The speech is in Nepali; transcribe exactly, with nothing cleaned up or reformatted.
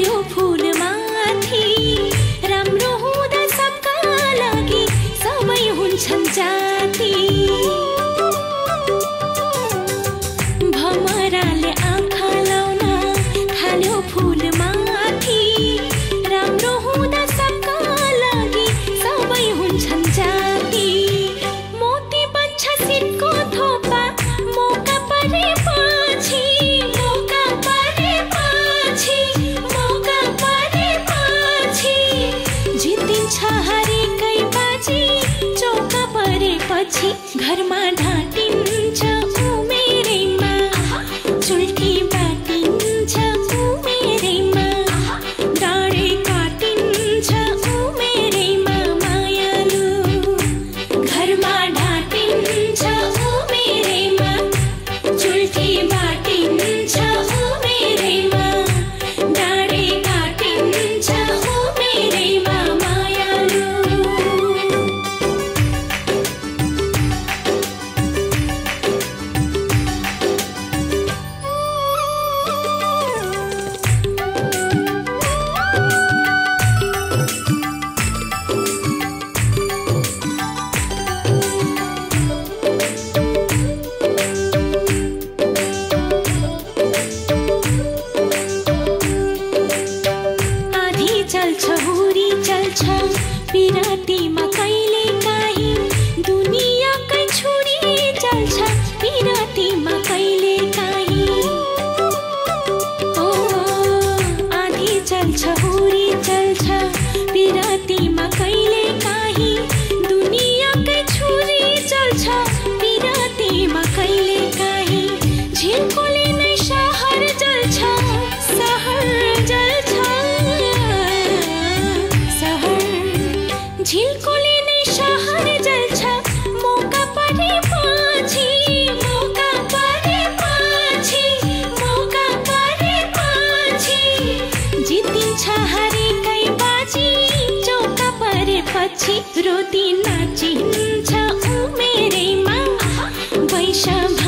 ढल्यो फूल माथि राम्रो हुँदा सबका लागि सबै हुन्छन् जाति भमराले आँखा लाउन थाल्यो फूल माथि राम्रो हुँदा सबका लागि सबै हुन्छन् जाति मोती बन्छ सिटको थोपा मौका परेपछि मौका परेपछि मौका परेपछि जितिन्छ हरेकै बाजी चौका परेपछि घरमा ढाँटिन्छ उमेरैमा चुल्ठी बाटिन्छ उमेरैमा डाँडे काटिन्छ उमेरैमा मायालु घरमा ढाँटिन्छ उमेरैमा चुल्ठी बाटिन्छ उमेरैमा डाँडे काटिन्छ उमेरैमा मायालु आधी चल्छ हुरी चल्छ पिरातीमा कहिले काहीँ दुनियाँकै छुरी चल्छ पिरातीमा कहिले काहीँ ओ आधी चल्छ हुरी चल्छ पिरातीमा कहिले काहीँ दुनियाँकै छुरी चल्छ पिरातीमा कहिले काहीँ झिल्कोले नै सहर जल्छ सहर जल्छ सहर झिल्कोले नै सहर जल्छ मौका परेपछि मौका परेपछि मौका परेपछि जितिन्छ हरेकै बाजी चौका परेपछि रोती नाचिन्छ उमेरैमा वैशाख